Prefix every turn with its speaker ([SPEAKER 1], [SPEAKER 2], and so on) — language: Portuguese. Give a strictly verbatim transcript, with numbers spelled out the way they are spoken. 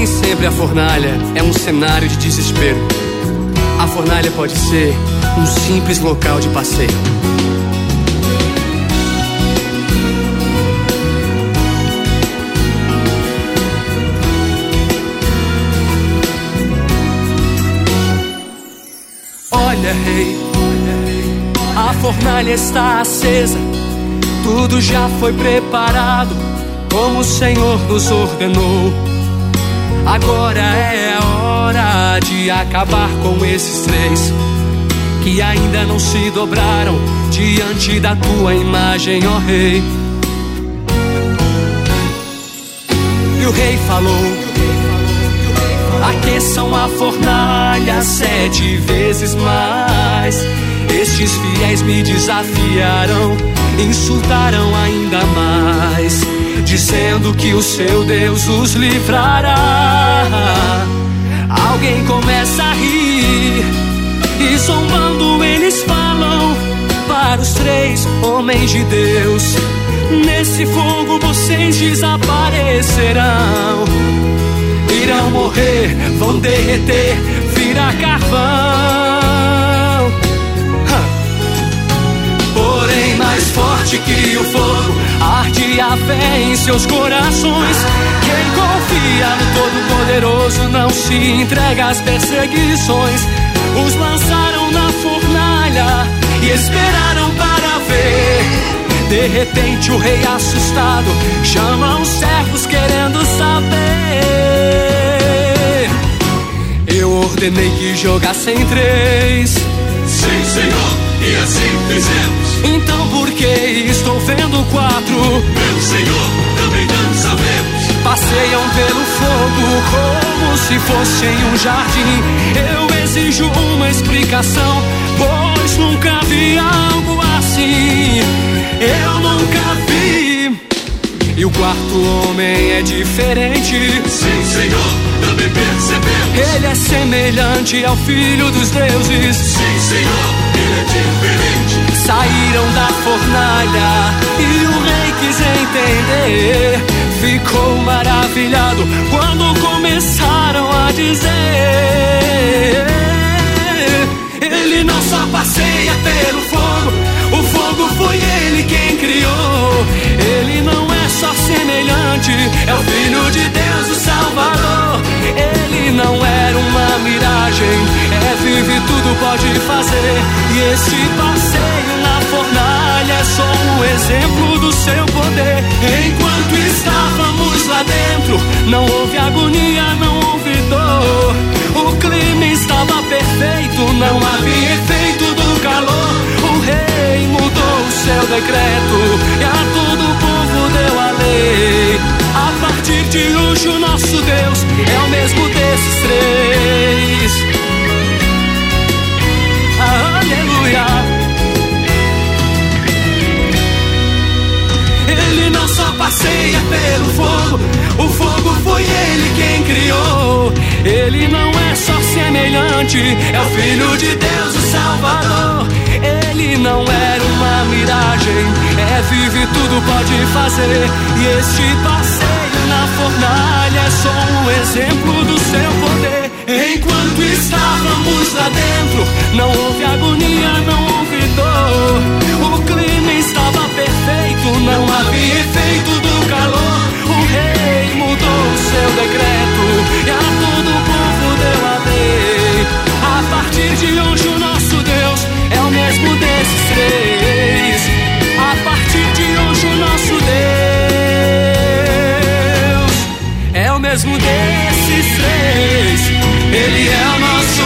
[SPEAKER 1] Nem sempre a fornalha é um cenário de desespero. A fornalha pode ser um simples local de passeio. Olha, rei, a fornalha está acesa, tudo já foi preparado, como o Senhor nos ordenou. Agora é a hora de acabar com esses três que ainda não se dobraram diante da tua imagem, ó rei. E o rei falou: aqueçam a fornalha sete vezes mais. Estes fiéis me desafiaram, insultaram ainda mais, dizendo que o seu Deus os livrará. Alguém começa a rir e zombando eles falam para os três homens de Deus: nesse fogo vocês desaparecerão. Irão morrer, vão derreter, virar carvão. Porém, mais forte que o fogo, arde a fé em seus corações. Quem confia no Todo-Poderoso não se entrega às perseguições. Os lançaram na fornalha e esperaram para ver. De repente o rei assustado chama os servos querendo saber. Eu ordenei que jogassem três.
[SPEAKER 2] Sim, Senhor, e assim fizemos.
[SPEAKER 1] Então por que estou vendo quatro?
[SPEAKER 2] Meu Senhor, também não sabemos.
[SPEAKER 1] Passeiam pelo fogo como se fossem um jardim. Eu exijo uma explicação, pois nunca vi algo assim. Eu nunca vi. E o quarto homem é diferente.
[SPEAKER 2] Sim, Senhor, também percebemos.
[SPEAKER 1] Ele é semelhante ao Filho dos deuses.
[SPEAKER 2] Sim, Senhor, ele é diferente.
[SPEAKER 1] Saíram da fornalha e o rei quis entender. Ficou maravilhado quando começaram a dizer: ele não só passeia pelo fogo, o fogo foi ele quem criou. Ele não é só semelhante, é o Filho de Deus, o Salvador. Ele não era uma miragem, é vivo e tudo pode fazer. E esse passeio na fornalha é só um exemplo do seu poder. Enquanto estávamos lá dentro, não houve agonia, não houve dor. O clima estava perfeito, não havia efeito do calor. O rei mudou o seu decreto e a todo o povo deu a lei. A partir de hoje o nosso Deus é o mesmo desses três. Aleluia. Ele não só passeia pelo fogo, o fogo foi ele quem criou. Ele não é só semelhante, é o Filho de Deus, o Salvador. Ele não era uma miragem, é vivo e tudo pode fazer. E este passeio na fornalha é só um exemplo do seu poder. Enquanto estávamos lá dentro, não houve agonia, não houve dor. O clima estava perfeito, não havia efeito do calor. O rei mudou o seu decreto e a todo o povo deu a lei. A partir de hoje o nosso Deus é o mesmo desses três. A partir de hoje o nosso Deus é o mesmo desses três. Ele é o nosso